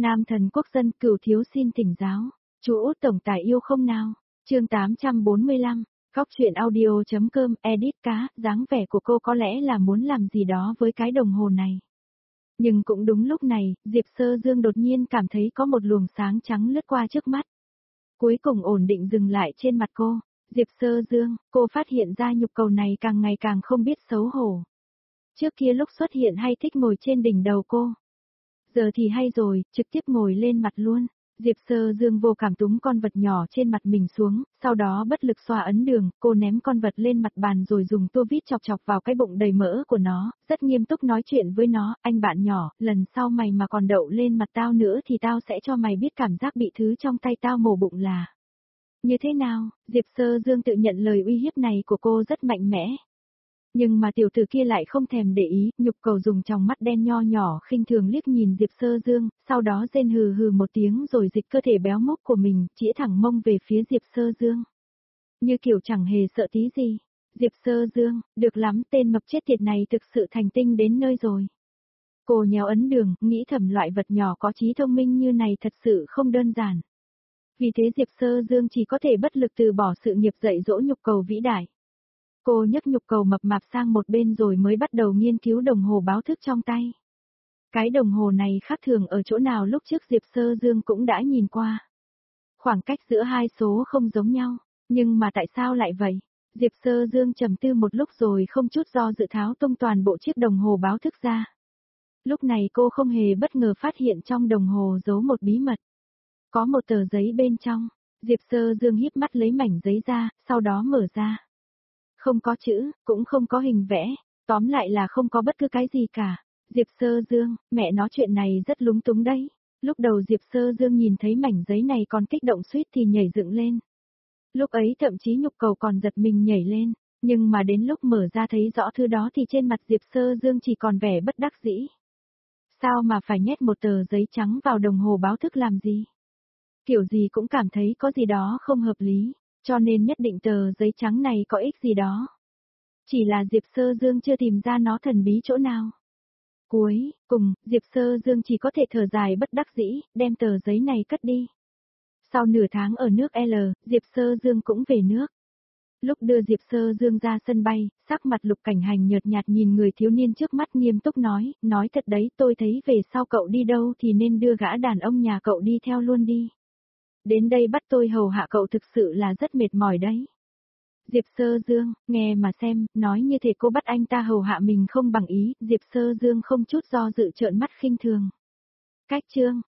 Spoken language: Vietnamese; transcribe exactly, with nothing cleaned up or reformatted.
Nam thần quốc dân cửu thiếu xin thỉnh giáo. Chú Út tổng tài yêu không nào? Chương tám trăm bốn mươi lăm, Góc truyện audio.com, edit cá, dáng vẻ của cô có lẽ là muốn làm gì đó với cái đồng hồ này. Nhưng cũng đúng lúc này, Diệp Sơ Dương đột nhiên cảm thấy có một luồng sáng trắng lướt qua trước mắt. Cuối cùng ổn định dừng lại trên mặt cô. Diệp Sơ Dương, cô phát hiện ra nhục cầu này càng ngày càng không biết xấu hổ. Trước kia lúc xuất hiện hay thích ngồi trên đỉnh đầu cô. Giờ thì hay rồi, trực tiếp ngồi lên mặt luôn. Diệp Sơ Dương vô cảm túng con vật nhỏ trên mặt mình xuống, sau đó bất lực xoa ấn đường, cô ném con vật lên mặt bàn rồi dùng tua vít chọc chọc vào cái bụng đầy mỡ của nó, rất nghiêm túc nói chuyện với nó, anh bạn nhỏ, lần sau mày mà còn đậu lên mặt tao nữa thì tao sẽ cho mày biết cảm giác bị thứ trong tay tao mổ bụng là như thế nào. Diệp Sơ Dương tự nhận lời uy hiếp này của cô rất mạnh mẽ. Nhưng mà tiểu tử kia lại không thèm để ý, nhục cầu dùng tròng mắt đen nho nhỏ khinh thường liếc nhìn Diệp Sơ Dương, sau đó rên hừ hừ một tiếng rồi dịch cơ thể béo mốc của mình, chĩa thẳng mông về phía Diệp Sơ Dương. Như kiểu chẳng hề sợ tí gì. Diệp Sơ Dương, được lắm, tên mập chết tiệt này thực sự thành tinh đến nơi rồi. Cô nhéo ấn đường, nghĩ thầm loại vật nhỏ có trí thông minh như này thật sự không đơn giản. Vì thế Diệp Sơ Dương chỉ có thể bất lực từ bỏ sự nghiệp dạy dỗ nhục cầu vĩ đại. Cô nhấc nhục cầu mập mạp sang một bên rồi mới bắt đầu nghiên cứu đồng hồ báo thức trong tay. Cái đồng hồ này khác thường ở chỗ nào lúc trước Diệp Sơ Dương cũng đã nhìn qua. Khoảng cách giữa hai số không giống nhau, nhưng mà tại sao lại vậy? Diệp Sơ Dương trầm tư một lúc rồi không chút do dự tháo tung toàn bộ chiếc đồng hồ báo thức ra. Lúc này cô không hề bất ngờ phát hiện trong đồng hồ giấu một bí mật. Có một tờ giấy bên trong, Diệp Sơ Dương híp mắt lấy mảnh giấy ra, sau đó mở ra. Không có chữ, cũng không có hình vẽ, tóm lại là không có bất cứ cái gì cả. Diệp Sơ Dương, mẹ nói chuyện này rất lúng túng đấy. Lúc đầu Diệp Sơ Dương nhìn thấy mảnh giấy này còn kích động suýt thì nhảy dựng lên. Lúc ấy thậm chí nhục cầu còn giật mình nhảy lên, nhưng mà đến lúc mở ra thấy rõ thứ đó thì trên mặt Diệp Sơ Dương chỉ còn vẻ bất đắc dĩ. Sao mà phải nhét một tờ giấy trắng vào đồng hồ báo thức làm gì? Kiểu gì cũng cảm thấy có gì đó không hợp lý. Cho nên nhất định tờ giấy trắng này có ích gì đó. Chỉ là Diệp Sơ Dương chưa tìm ra nó thần bí chỗ nào. Cuối cùng, Diệp Sơ Dương chỉ có thể thở dài bất đắc dĩ, đem tờ giấy này cất đi. Sau nửa tháng ở nước L, Diệp Sơ Dương cũng về nước. Lúc đưa Diệp Sơ Dương ra sân bay, sắc mặt Lục Cảnh Hành nhợt nhạt nhìn người thiếu niên trước mắt nghiêm túc nói, nói thật đấy, tôi thấy về sau cậu đi đâu thì nên đưa gã đàn ông nhà cậu đi theo luôn đi. Đến đây bắt tôi hầu hạ cậu thực sự là rất mệt mỏi đấy. Diệp Sơ Dương, nghe mà xem, nói như thể cô bắt anh ta hầu hạ mình không bằng ý, Diệp Sơ Dương không chút do dự trợn mắt khinh thường. Cách chương